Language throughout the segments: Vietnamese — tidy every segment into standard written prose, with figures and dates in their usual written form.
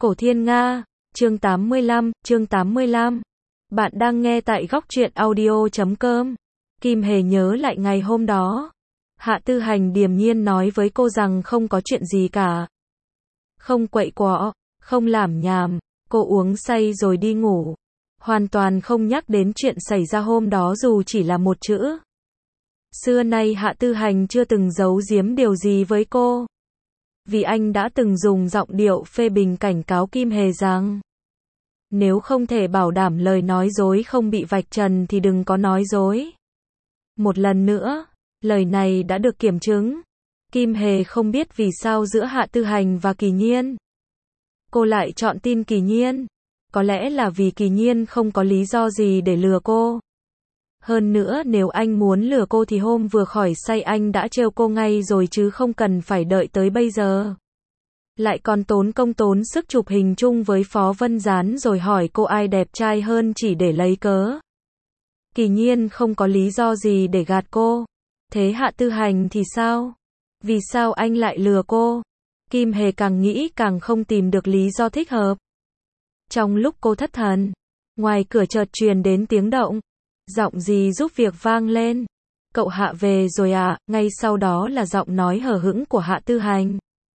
Cổ Thiên Nga, chương 85. Bạn đang nghe tại góc truyện audio.com. Kim Hề nhớ lại ngày hôm đó. Hạ Tư Hành điềm nhiên nói với cô rằng không có chuyện gì cả. Không quậy quọ, không làm nhảm, cô uống say rồi đi ngủ. Hoàn toàn không nhắc đến chuyện xảy ra hôm đó dù chỉ là một chữ. Xưa nay Hạ Tư Hành chưa từng giấu giếm điều gì với cô. Vì anh đã từng dùng giọng điệu phê bình cảnh cáo Kim Hề rằng nếu không thể bảo đảm lời nói dối không bị vạch trần thì đừng có nói dối. Một lần nữa, lời này đã được kiểm chứng. Kim Hề không biết vì sao giữa Hạ Tư Hành và Kỳ Nhiên cô lại chọn tin Kỳ Nhiên. Có lẽ là vì Kỳ Nhiên không có lý do gì để lừa cô. Hơn nữa nếu anh muốn lừa cô thì hôm vừa khỏi say anh đã trêu cô ngay rồi chứ không cần phải đợi tới bây giờ. Lại còn tốn công tốn sức chụp hình chung với Phó Vân Gián rồi hỏi cô ai đẹp trai hơn chỉ để lấy cớ. Kỳ Nhiên không có lý do gì để gạt cô. Thế Hạ Tư Hành thì sao? Vì sao anh lại lừa cô? Kim Hề càng nghĩ càng không tìm được lý do thích hợp. Trong lúc cô thất thần, ngoài cửa chợt truyền đến tiếng động. Giọng gì giúp việc vang lên. Cậu Hạ về rồi à? Ngay sau đó là giọng nói hờ hững của Hạ Tư Hành.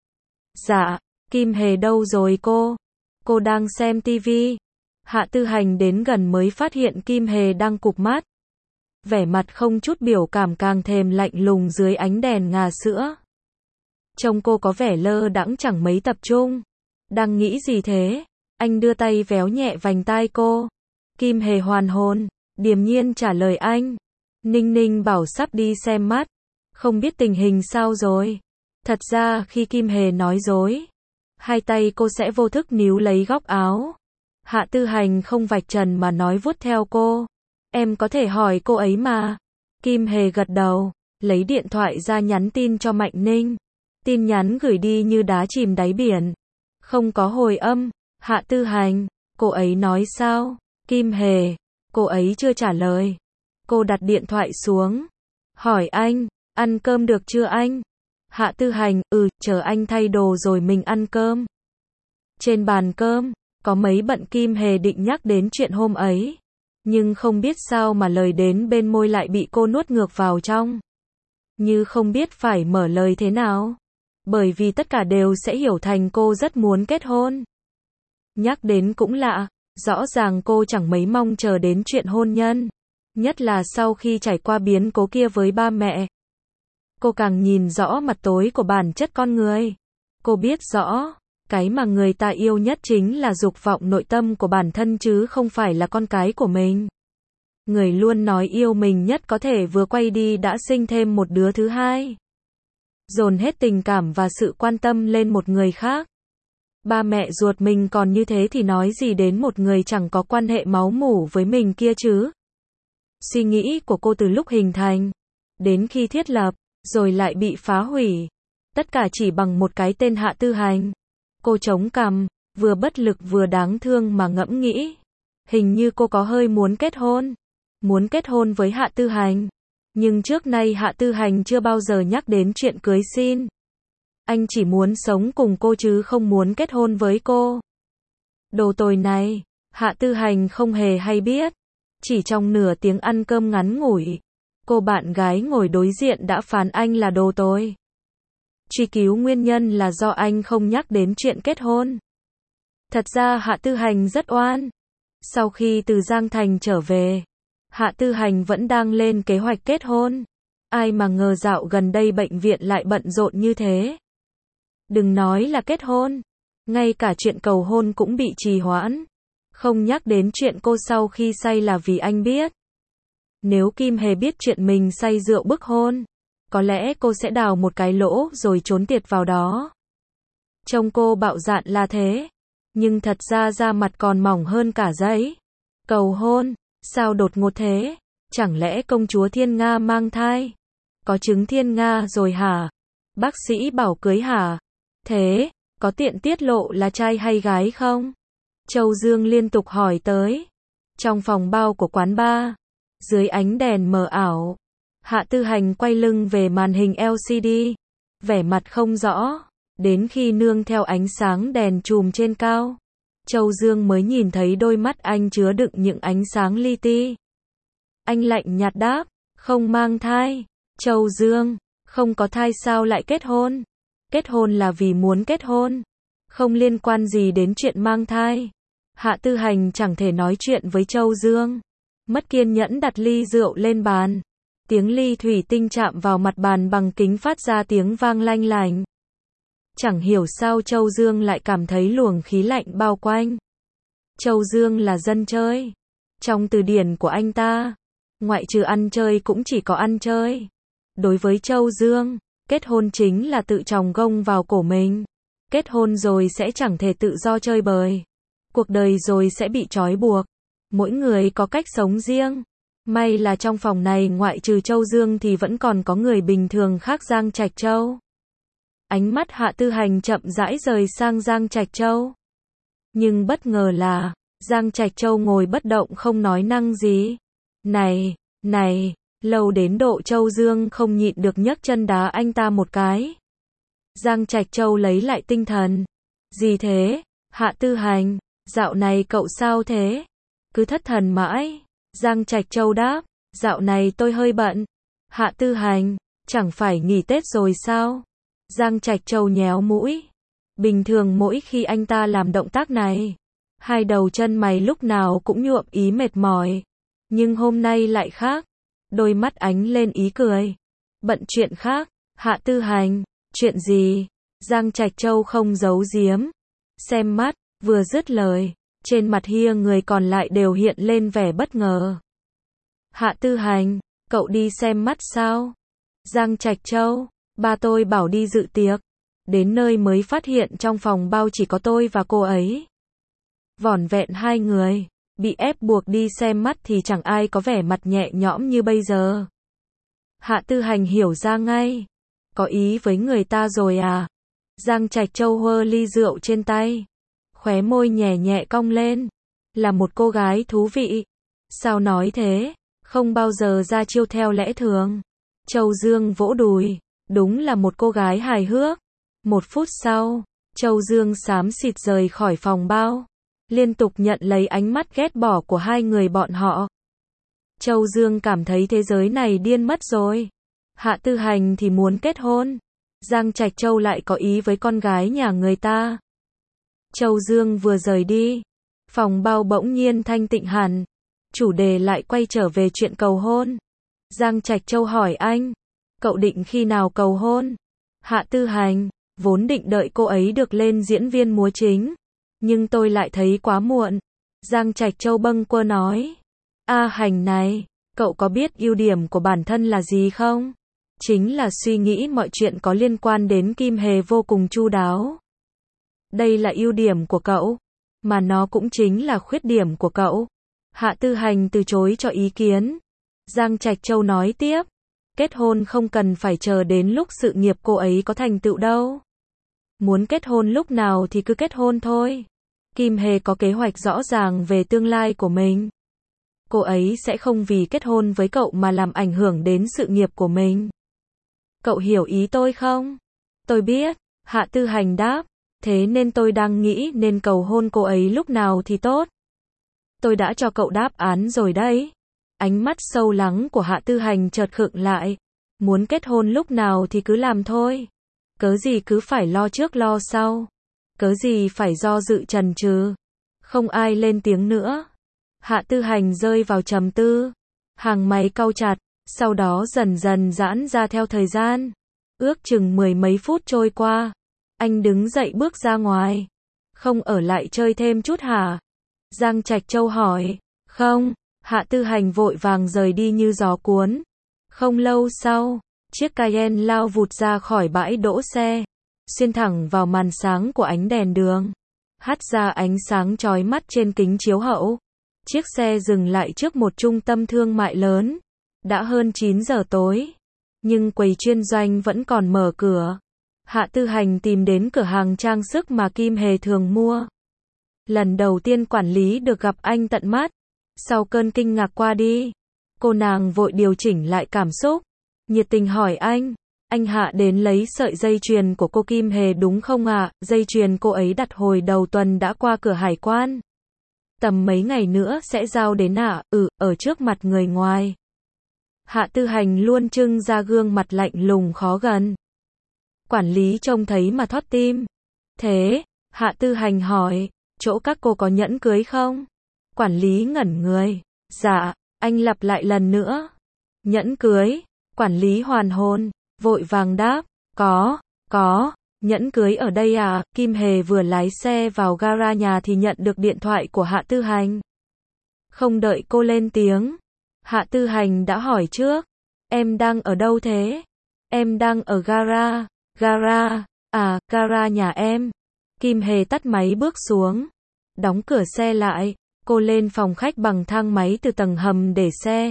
Dạ, Kim Hề đâu rồi cô? Cô đang xem tivi. Hạ Tư Hành đến gần mới phát hiện Kim Hề đang cụp mắt. Vẻ mặt không chút biểu cảm càng thêm lạnh lùng dưới ánh đèn ngà sữa. Trông cô có vẻ lơ đãng chẳng mấy tập trung. Đang nghĩ gì thế? Anh đưa tay véo nhẹ vành tai cô. Kim Hề hoàn hồn, điềm nhiên trả lời anh. Ninh Ninh bảo sắp đi xem mắt. Không biết tình hình sao rồi. Thật ra khi Kim Hề nói dối, hai tay cô sẽ vô thức níu lấy góc áo. Hạ Tư Hành không vạch trần mà nói vuốt theo cô. Em có thể hỏi cô ấy mà. Kim Hề gật đầu, lấy điện thoại ra nhắn tin cho Mạnh Ninh. Tin nhắn gửi đi như đá chìm đáy biển. Không có hồi âm. Hạ Tư Hành, cô ấy nói sao? Kim Hề, cô ấy chưa trả lời. Cô đặt điện thoại xuống. Hỏi anh, ăn cơm được chưa anh? Hạ Tư Hành, chờ anh thay đồ rồi mình ăn cơm. Trên bàn cơm, có mấy bận Kim Hề định nhắc đến chuyện hôm ấy. Nhưng không biết sao mà lời đến bên môi lại bị cô nuốt ngược vào trong. Như không biết phải mở lời thế nào. Bởi vì tất cả đều sẽ hiểu thành cô rất muốn kết hôn. Nhắc đến cũng lạ, rõ ràng cô chẳng mấy mong chờ đến chuyện hôn nhân. Nhất là sau khi trải qua biến cố kia với ba mẹ. Cô càng nhìn rõ mặt tối của bản chất con người. Cô biết rõ, cái mà người ta yêu nhất chính là dục vọng nội tâm của bản thân chứ không phải là con cái của mình. Người luôn nói yêu mình nhất có thể vừa quay đi đã sinh thêm một đứa thứ hai. Dồn hết tình cảm và sự quan tâm lên một người khác. Ba mẹ ruột mình còn như thế thì nói gì đến một người chẳng có quan hệ máu mủ với mình kia chứ. Suy nghĩ của cô từ lúc hình thành, đến khi thiết lập, rồi lại bị phá hủy. Tất cả chỉ bằng một cái tên Hạ Tư Hành. Cô chống cằm, vừa bất lực vừa đáng thương mà ngẫm nghĩ. Hình như cô có hơi muốn kết hôn. Muốn kết hôn với Hạ Tư Hành. Nhưng trước nay Hạ Tư Hành chưa bao giờ nhắc đến chuyện cưới xin. Anh chỉ muốn sống cùng cô chứ không muốn kết hôn với cô. Đồ tồi này, Hạ Tư Hành không hề hay biết. Chỉ trong nửa tiếng ăn cơm ngắn ngủi, cô bạn gái ngồi đối diện đã phán anh là đồ tồi. Truy cứu nguyên nhân là do anh không nhắc đến chuyện kết hôn. Thật ra Hạ Tư Hành rất oan. Sau khi từ Giang Thành trở về, Hạ Tư Hành vẫn đang lên kế hoạch kết hôn. Ai mà ngờ dạo gần đây bệnh viện lại bận rộn như thế. Đừng nói là kết hôn, ngay cả chuyện cầu hôn cũng bị trì hoãn. Không nhắc đến chuyện cô sau khi say là vì anh biết. Nếu Kim Hề biết chuyện mình say rượu bức hôn, có lẽ cô sẽ đào một cái lỗ rồi trốn tiệt vào đó. Trông cô bạo dạn là thế, nhưng thật ra da mặt còn mỏng hơn cả giấy. Cầu hôn, sao đột ngột thế? Chẳng lẽ công chúa Thiên Nga mang thai? Có trứng Thiên Nga rồi hả? Bác sĩ bảo cưới hả? Thế, có tiện tiết lộ là trai hay gái không? Châu Dương liên tục hỏi tới. Trong phòng bao của quán bar, dưới ánh đèn mờ ảo, Hạ Tư Hành quay lưng về màn hình LCD, vẻ mặt không rõ. Đến khi nương theo ánh sáng đèn chùm trên cao, Châu Dương mới nhìn thấy đôi mắt anh chứa đựng những ánh sáng li ti. Anh lạnh nhạt đáp, không mang thai. Châu Dương, không có thai sao lại kết hôn? Kết hôn là vì muốn kết hôn, không liên quan gì đến chuyện mang thai. Hạ Tư Hành chẳng thể nói chuyện với Châu Dương. Mất kiên nhẫn đặt ly rượu lên bàn. Tiếng ly thủy tinh chạm vào mặt bàn bằng kính phát ra tiếng vang lanh lành. Chẳng hiểu sao Châu Dương lại cảm thấy luồng khí lạnh bao quanh. Châu Dương là dân chơi. Trong từ điển của anh ta, ngoại trừ ăn chơi cũng chỉ có ăn chơi. Đối với Châu Dương, kết hôn chính là tự chồng gông vào cổ mình. Kết hôn rồi sẽ chẳng thể tự do chơi bời. Cuộc đời rồi sẽ bị trói buộc. Mỗi người có cách sống riêng. May là trong phòng này ngoại trừ Châu Dương thì vẫn còn có người bình thường khác. Giang Trạch Châu. Ánh mắt Hạ Tư Hành chậm rãi rời sang Giang Trạch Châu. Nhưng bất ngờ là, Giang Trạch Châu ngồi bất động không nói năng gì. Này, lâu đến độ Châu Dương không nhịn được nhấc chân đá anh ta một cái. Giang Trạch Châu lấy lại tinh thần. Gì thế? Hạ Tư Hành, dạo này cậu sao thế? Cứ thất thần mãi. Giang Trạch Châu đáp, dạo này tôi hơi bận. Hạ Tư Hành, chẳng phải nghỉ Tết rồi sao? Giang Trạch Châu nhéo mũi. Bình thường mỗi khi anh ta làm động tác này, hai đầu chân mày lúc nào cũng nhuộm ý mệt mỏi. Nhưng hôm nay lại khác. Đôi mắt ánh lên ý cười. Bận chuyện khác. Hạ Tư Hành, chuyện gì? Giang Trạch Châu không giấu giếm. Xem mắt, vừa dứt lời, trên mặt hia người còn lại đều hiện lên vẻ bất ngờ. Hạ Tư Hành, cậu đi xem mắt sao? Giang Trạch Châu, ba tôi bảo đi dự tiệc. Đến nơi mới phát hiện trong phòng bao chỉ có tôi và cô ấy. Vỏn vẹn hai người. Bị ép buộc đi xem mắt thì chẳng ai có vẻ mặt nhẹ nhõm như bây giờ. Hạ Tư Hành hiểu ra ngay. Có ý với người ta rồi à? Giang Trạch Châu hơ ly rượu trên tay. Khóe môi nhẹ nhẹ cong lên. Là một cô gái thú vị. Sao nói thế? Không bao giờ ra chiêu theo lẽ thường. Châu Dương vỗ đùi. Đúng là một cô gái hài hước. Một phút sau, Châu Dương xám xịt rời khỏi phòng bao. Liên tục nhận lấy ánh mắt ghét bỏ của hai người bọn họ. Châu Dương cảm thấy thế giới này điên mất rồi. Hạ Tư Hành thì muốn kết hôn. Giang Trạch Châu lại có ý với con gái nhà người ta. Châu Dương vừa rời đi, phòng bao bỗng nhiên thanh tịnh hẳn. Chủ đề lại quay trở về chuyện cầu hôn. Giang Trạch Châu hỏi anh, cậu định khi nào cầu hôn? Hạ Tư Hành, vốn định đợi cô ấy được lên diễn viên múa chính. Nhưng tôi lại thấy quá muộn. Giang Trạch Châu bâng quơ nói. Hành này, cậu có biết ưu điểm của bản thân là gì không? Chính là suy nghĩ mọi chuyện có liên quan đến Kim Hề vô cùng chu đáo. Đây là ưu điểm của cậu, mà nó cũng chính là khuyết điểm của cậu. Hạ Tư Hành từ chối cho ý kiến. Giang Trạch Châu nói tiếp. Kết hôn không cần phải chờ đến lúc sự nghiệp cô ấy có thành tựu đâu. Muốn kết hôn lúc nào thì cứ kết hôn thôi. Kim Hề có kế hoạch rõ ràng về tương lai của mình. Cô ấy sẽ không vì kết hôn với cậu mà làm ảnh hưởng đến sự nghiệp của mình. Cậu hiểu ý tôi không? Tôi biết, Hạ Tư Hành đáp. Thế nên tôi đang nghĩ nên cầu hôn cô ấy lúc nào thì tốt. Tôi đã cho cậu đáp án rồi đấy. Ánh mắt sâu lắng của Hạ Tư Hành chợt khựng lại. Muốn kết hôn lúc nào thì cứ làm thôi. Cớ gì cứ phải lo trước lo sau. Cớ gì phải do dự chần chừ. Không ai lên tiếng nữa. Hạ Tư Hành rơi vào trầm tư. Hàng mày cau chặt. Sau đó dần dần giãn ra theo thời gian. Ước chừng 10 mấy phút trôi qua. Anh đứng dậy bước ra ngoài. Không ở lại chơi thêm chút hả? Giang Trạch Châu hỏi. Không. Hạ Tư Hành vội vàng rời đi như gió cuốn. Không lâu sau, chiếc Cayenne lao vụt ra khỏi bãi đỗ xe, xuyên thẳng vào màn sáng của ánh đèn đường, hắt ra ánh sáng chói mắt trên kính chiếu hậu. Chiếc xe dừng lại trước một trung tâm thương mại lớn. Đã hơn 9 giờ tối, nhưng quầy chuyên doanh vẫn còn mở cửa. Hạ Tư Hành tìm đến cửa hàng trang sức mà Kim Hề thường mua. Lần đầu tiên quản lý được gặp anh tận mắt. Sau cơn kinh ngạc qua đi, cô nàng vội điều chỉnh lại cảm xúc, nhiệt tình hỏi anh, Anh Hạ đến lấy sợi dây chuyền của cô Kim Hề đúng không ạ? Dây chuyền cô ấy đặt hồi đầu tuần đã qua cửa hải quan. Tầm mấy ngày nữa sẽ giao đến ạ? Ở trước mặt người ngoài. Hạ Tư Hành luôn trưng ra gương mặt lạnh lùng khó gần. Quản lý trông thấy mà thót tim. Thế, Hạ Tư Hành hỏi, chỗ các cô có nhẫn cưới không? Quản lý ngẩn người. Dạ, anh lặp lại lần nữa. Nhẫn cưới, quản lý hoàn hồn, vội vàng đáp, có, nhẫn cưới ở đây à? Kim Hề vừa lái xe vào gara nhà thì nhận được điện thoại của Hạ Tư Hành. Không đợi cô lên tiếng, Hạ Tư Hành đã hỏi trước, em đang ở đâu thế? Em đang ở gara, gara nhà em. Kim Hề tắt máy bước xuống, đóng cửa xe lại, cô lên phòng khách bằng thang máy từ tầng hầm để xe.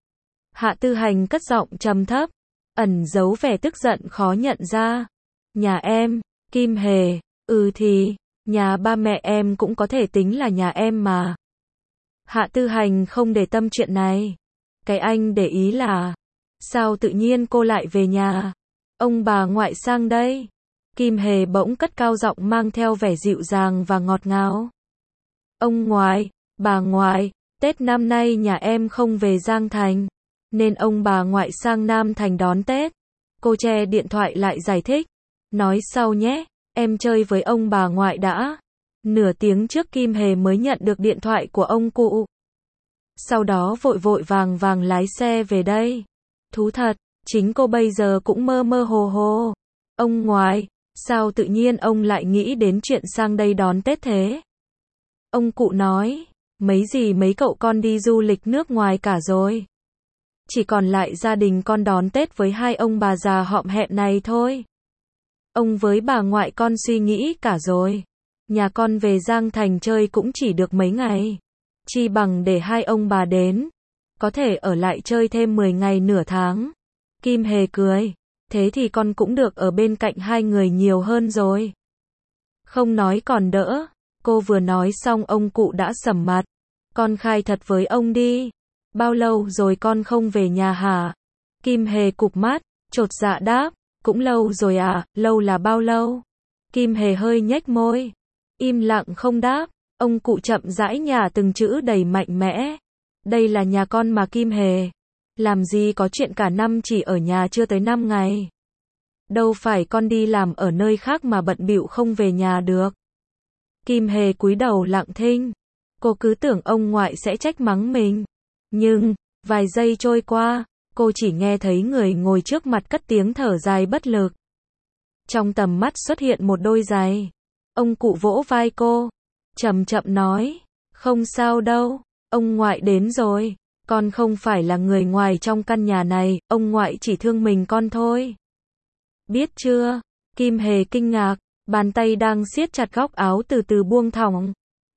Hạ Tư Hành cất giọng trầm thấp, ẩn giấu vẻ tức giận khó nhận ra. Nhà em, Kim Hề, thì, nhà ba mẹ em cũng có thể tính là nhà em mà. Hạ Tư Hành không để tâm chuyện này. Cái anh để ý là, sao tự nhiên cô lại về nhà? Ông bà ngoại sang đây. Kim Hề bỗng cất cao giọng mang theo vẻ dịu dàng và ngọt ngào. Ông ngoại, bà ngoại, Tết năm nay nhà em không về Giang Thành, nên ông bà ngoại sang Nam Thành đón Tết. Cô che điện thoại lại giải thích. Nói sau nhé, em chơi với ông bà ngoại đã. Nửa tiếng trước Kim Hề mới nhận được điện thoại của ông cụ. Sau đó vội vội vàng vàng lái xe về đây. Thú thật, chính cô bây giờ cũng mơ mơ hồ hồ. Ông ngoại, sao tự nhiên ông lại nghĩ đến chuyện sang đây đón Tết thế? Ông cụ nói, mấy cậu con đi du lịch nước ngoài cả rồi. Chỉ còn lại gia đình con đón Tết với hai ông bà già họm hẹm này thôi. Ông với bà ngoại con suy nghĩ cả rồi. Nhà con về Giang Thành chơi cũng chỉ được mấy ngày. Chi bằng để hai ông bà đến. Có thể ở lại chơi thêm 10 ngày nửa tháng. Kim Hề cười. Thế thì con cũng được ở bên cạnh hai người nhiều hơn rồi. Không nói còn đỡ. Cô vừa nói xong ông cụ đã sầm mặt. Con khai thật với ông đi. Bao lâu rồi con không về nhà hả? Kim Hề cụp mắt, chột dạ đáp. Cũng lâu rồi à, lâu là bao lâu? Kim Hề hơi nhếch môi. Im lặng không đáp. Ông cụ chậm rãi nhả từng chữ đầy mạnh mẽ. Đây là nhà con mà Kim Hề. Làm gì có chuyện cả năm chỉ ở nhà chưa tới 5 ngày. Đâu phải con đi làm ở nơi khác mà bận bịu không về nhà được. Kim Hề cúi đầu lặng thinh. Cô cứ tưởng ông ngoại sẽ trách mắng mình. Nhưng, vài giây trôi qua, cô chỉ nghe thấy người ngồi trước mặt cất tiếng thở dài bất lực. Trong tầm mắt xuất hiện một đôi giày. Ông cụ vỗ vai cô, chậm chậm nói, không sao đâu, ông ngoại đến rồi. Con không phải là người ngoài trong căn nhà này, ông ngoại chỉ thương mình con thôi. Biết chưa? Kim Hề kinh ngạc, bàn tay đang siết chặt góc áo từ từ buông thõng.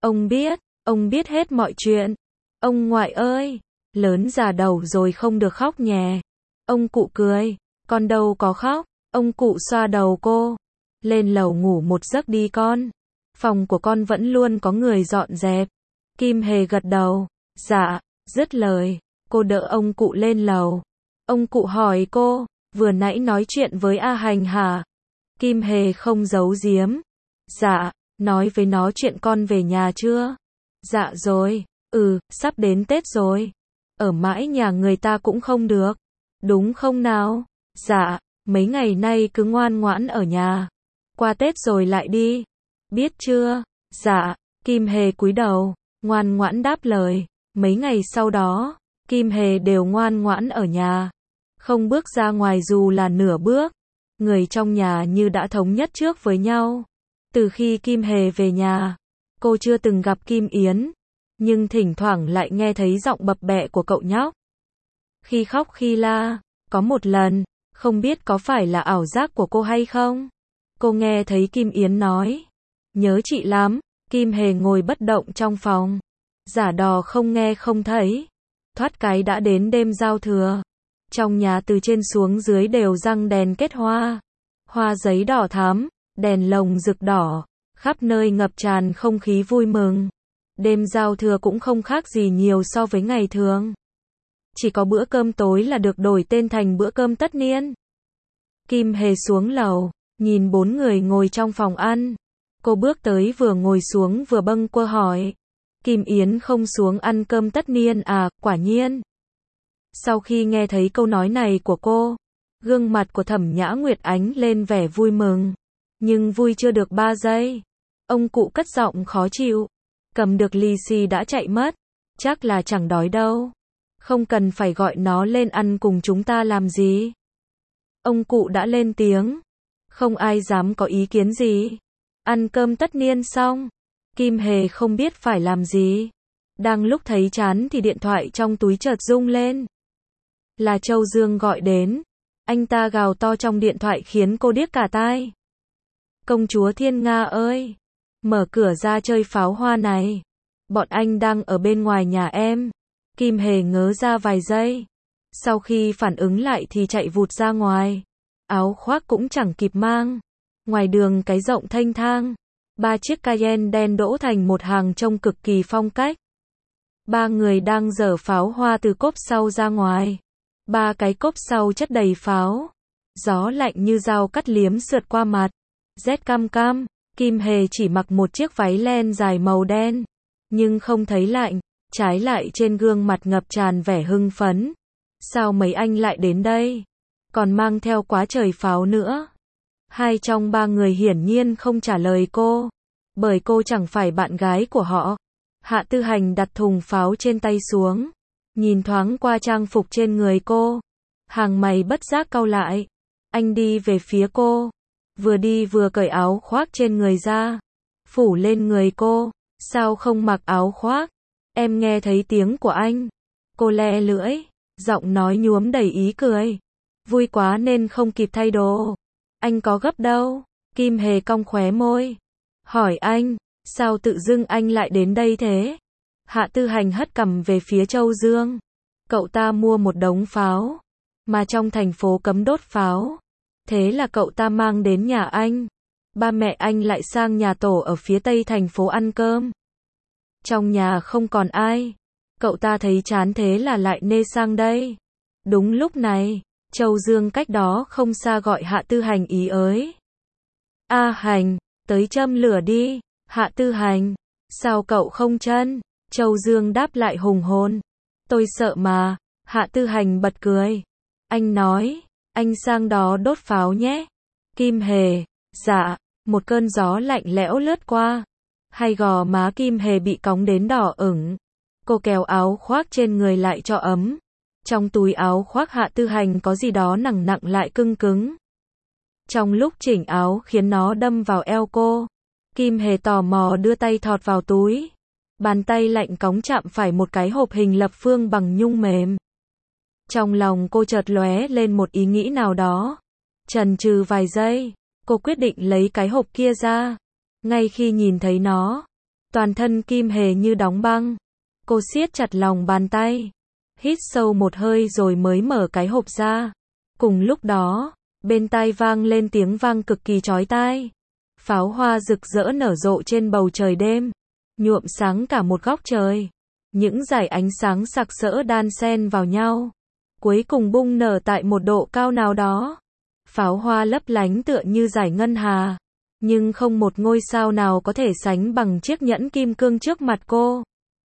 Ông biết hết mọi chuyện. Ông ngoại ơi, lớn già đầu rồi không được khóc nhè. Ông cụ cười, con đâu có khóc. Ông cụ xoa đầu cô. Lên lầu ngủ một giấc đi con. Phòng của con vẫn luôn có người dọn dẹp. Kim Hề gật đầu. Dạ, dứt lời, cô đỡ ông cụ lên lầu. Ông cụ hỏi cô, vừa nãy nói chuyện với A Hành hả? Kim Hề không giấu giếm. Dạ, nói với nó chuyện con về nhà chưa? Dạ rồi, sắp đến Tết rồi. Ở mãi nhà người ta cũng không được. Đúng không nào? Dạ, mấy ngày nay cứ ngoan ngoãn ở nhà. Qua Tết rồi lại đi. Biết chưa? Dạ, Kim Hề cúi đầu, ngoan ngoãn đáp lời. Mấy ngày sau đó, Kim Hề đều ngoan ngoãn ở nhà. Không bước ra ngoài dù là nửa bước. Người trong nhà như đã thống nhất trước với nhau. Từ khi Kim Hề về nhà, cô chưa từng gặp Kim Yến. Nhưng thỉnh thoảng lại nghe thấy giọng bập bẹ của cậu nhóc. Khi khóc khi la, có một lần, không biết có phải là ảo giác của cô hay không. Cô nghe thấy Kim Yến nói, nhớ chị lắm. Kim Hề ngồi bất động trong phòng, giả đò không nghe không thấy. Thoát cái đã đến đêm giao thừa. Trong nhà từ trên xuống dưới đều răng đèn kết hoa. Hoa giấy đỏ thắm, đèn lồng rực đỏ, khắp nơi ngập tràn không khí vui mừng. Đêm giao thừa cũng không khác gì nhiều so với ngày thường. Chỉ có bữa cơm tối là được đổi tên thành bữa cơm tất niên. Kim Hề xuống lầu, nhìn 4 người ngồi trong phòng ăn. Cô bước tới vừa ngồi xuống vừa bâng quơ hỏi. Kim Yến không xuống ăn cơm tất niên à, quả nhiên. Sau khi nghe thấy câu nói này của cô, gương mặt của Thẩm Nhã Nguyệt ánh lên vẻ vui mừng. Nhưng vui chưa được 3 giây. Ông cụ cất giọng khó chịu. Cầm được lì xì đã chạy mất. Chắc là chẳng đói đâu. Không cần phải gọi nó lên ăn cùng chúng ta làm gì. Ông cụ đã lên tiếng. Không ai dám có ý kiến gì. Ăn cơm tất niên xong, Kim Hề không biết phải làm gì. Đang lúc thấy chán thì điện thoại trong túi chợt rung lên. Là Châu Dương gọi đến. Anh ta gào to trong điện thoại khiến cô điếc cả tai. Công chúa Thiên Nga ơi, mở cửa ra chơi pháo hoa này. Bọn anh đang ở bên ngoài nhà em. Kim Hề ngớ ra vài giây. Sau khi phản ứng lại thì chạy vụt ra ngoài. Áo khoác cũng chẳng kịp mang. Ngoài đường cái rộng thênh thang. 3 chiếc Cayenne đen đỗ thành một hàng trông cực kỳ phong cách. 3 người đang giở pháo hoa từ cốp sau ra ngoài. 3 cái cốp sau chất đầy pháo. Gió lạnh như dao cắt liếm sượt qua mặt. Rét cam cam. Kim Hề chỉ mặc một chiếc váy len dài màu đen. Nhưng không thấy lạnh. Trái lại trên gương mặt ngập tràn vẻ hưng phấn. Sao mấy anh lại đến đây? Còn mang theo quá trời pháo nữa. 2 trong 3 người hiển nhiên không trả lời cô. Bởi cô chẳng phải bạn gái của họ. Hạ Tư Hành đặt thùng pháo trên tay xuống. Nhìn thoáng qua trang phục trên người cô. Hàng mày bất giác cau lại. Anh đi về phía cô. Vừa đi vừa cởi áo khoác trên người ra. Phủ lên người cô. Sao không mặc áo khoác? Em nghe thấy tiếng của anh. Cô le lưỡi. Giọng nói nhuốm đầy ý cười. Vui quá nên không kịp thay đồ. Anh có gấp đâu. Kim Hề cong khóe môi. Hỏi anh, sao tự dưng anh lại đến đây thế? Hạ Tư Hành hất cằm về phía Châu Dương. Cậu ta mua một đống pháo. Mà trong thành phố cấm đốt pháo. Thế là cậu ta mang đến nhà anh. Ba mẹ anh lại sang nhà tổ ở phía tây thành phố ăn cơm. Trong nhà không còn ai. Cậu ta thấy chán thế là lại nê sang đây. Đúng lúc này, Châu Dương cách đó không xa gọi Hạ Tư Hành ý ới. A Hành, tới châm lửa đi. Hạ Tư Hành, sao cậu không chân? Châu Dương đáp lại hùng hồn. Tôi sợ mà. Hạ Tư Hành bật cười. Anh nói, anh sang đó đốt pháo nhé. Kim Hề, dạ. Một cơn gió lạnh lẽo lướt qua. Hai gò má Kim Hề bị cóng đến đỏ ửng. Cô kéo áo khoác trên người lại cho ấm. Trong túi áo khoác Hạ Tư Hành có gì đó nặng nặng lại cứng cứng. Trong lúc chỉnh áo khiến nó đâm vào eo cô. Kim Hề tò mò đưa tay thọt vào túi. Bàn tay lạnh cóng chạm phải một cái hộp hình lập phương bằng nhung mềm. Trong lòng cô chợt lóe lên một ý nghĩ nào đó. Chần chừ vài giây, cô quyết định lấy cái hộp kia ra. Ngay khi nhìn thấy nó, toàn thân Kim Hề như đóng băng. Cô siết chặt lòng bàn tay. Hít sâu một hơi rồi mới mở cái hộp ra. Cùng lúc đó, bên tai vang lên tiếng vang cực kỳ chói tai. Pháo hoa rực rỡ nở rộ trên bầu trời đêm, nhuộm sáng cả một góc trời. Những dải ánh sáng sặc sỡ đan xen vào nhau, cuối cùng bung nở tại một độ cao nào đó. Pháo hoa lấp lánh tựa như dải ngân hà, nhưng không một ngôi sao nào có thể sánh bằng chiếc nhẫn kim cương trước mặt cô.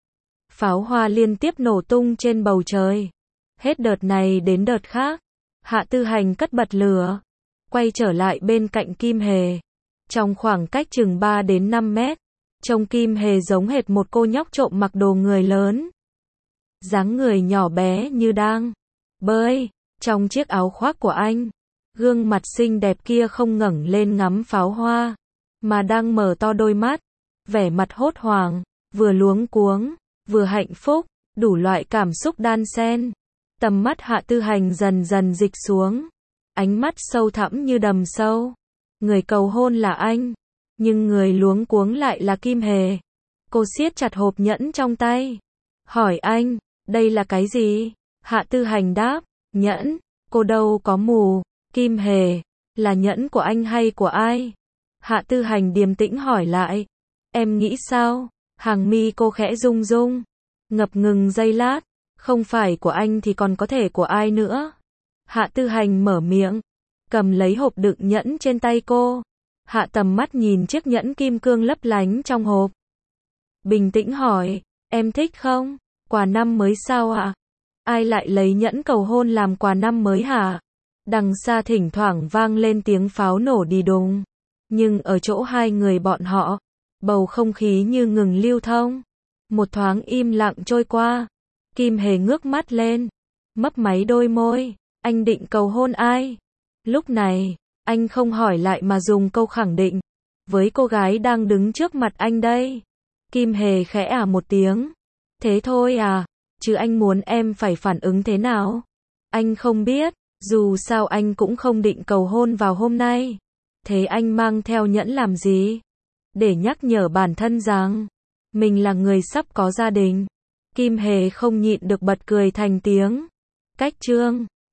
Pháo hoa liên tiếp nổ tung trên bầu trời. Hết đợt này đến đợt khác, Hạ Tư Hành cất bật lửa, quay trở lại bên cạnh Kim Hề. Trong khoảng cách chừng 3 đến 5 mét, trông Kim Hề giống hệt một cô nhóc trộm mặc đồ người lớn. Dáng người nhỏ bé như đang bơi trong chiếc áo khoác của anh. Gương mặt xinh đẹp kia không ngẩng lên ngắm pháo hoa, mà đang mở to đôi mắt, vẻ mặt hốt hoảng, vừa luống cuống, vừa hạnh phúc, đủ loại cảm xúc đan xen. Tầm mắt Hạ Tư Hành dần dần dịch xuống, ánh mắt sâu thẳm như đầm sâu. Người cầu hôn là anh, nhưng người luống cuống lại là Kim Hề. Cô siết chặt hộp nhẫn trong tay, hỏi anh, đây là cái gì? Hạ Tư Hành đáp, nhẫn. Cô đâu có mù. Kim Hề, là nhẫn của anh hay của ai? Hạ Tư Hành điềm tĩnh hỏi lại. Em nghĩ sao? Hàng mi cô khẽ rung rung, ngập ngừng giây lát. Không phải của anh thì còn có thể của ai nữa? Hạ Tư Hành mở miệng. cầm lấy hộp đựng nhẫn trên tay cô. Hạ tầm mắt nhìn chiếc nhẫn kim cương lấp lánh trong hộp. Bình tĩnh hỏi, em thích không? Quà năm mới sao ạ? Ai lại lấy nhẫn cầu hôn làm quà năm mới hả? Đằng xa thỉnh thoảng vang lên tiếng pháo nổ đi đùng. Nhưng ở chỗ hai người bọn họ, bầu không khí như ngừng lưu thông. Một thoáng im lặng trôi qua. Kim Hề ngước mắt lên, mấp máy đôi môi. Anh định cầu hôn ai? Lúc này, anh không hỏi lại mà dùng câu khẳng định. Với cô gái đang đứng trước mặt anh đây. Kim Hề khẽ một tiếng. Thế thôi à? Chứ anh muốn em phải phản ứng thế nào? Anh không biết, dù sao anh cũng không định cầu hôn vào hôm nay. Thế anh mang theo nhẫn làm gì? Để nhắc nhở bản thân rằng mình là người sắp có gia đình. Kim Hề không nhịn được bật cười thành tiếng. Cách chương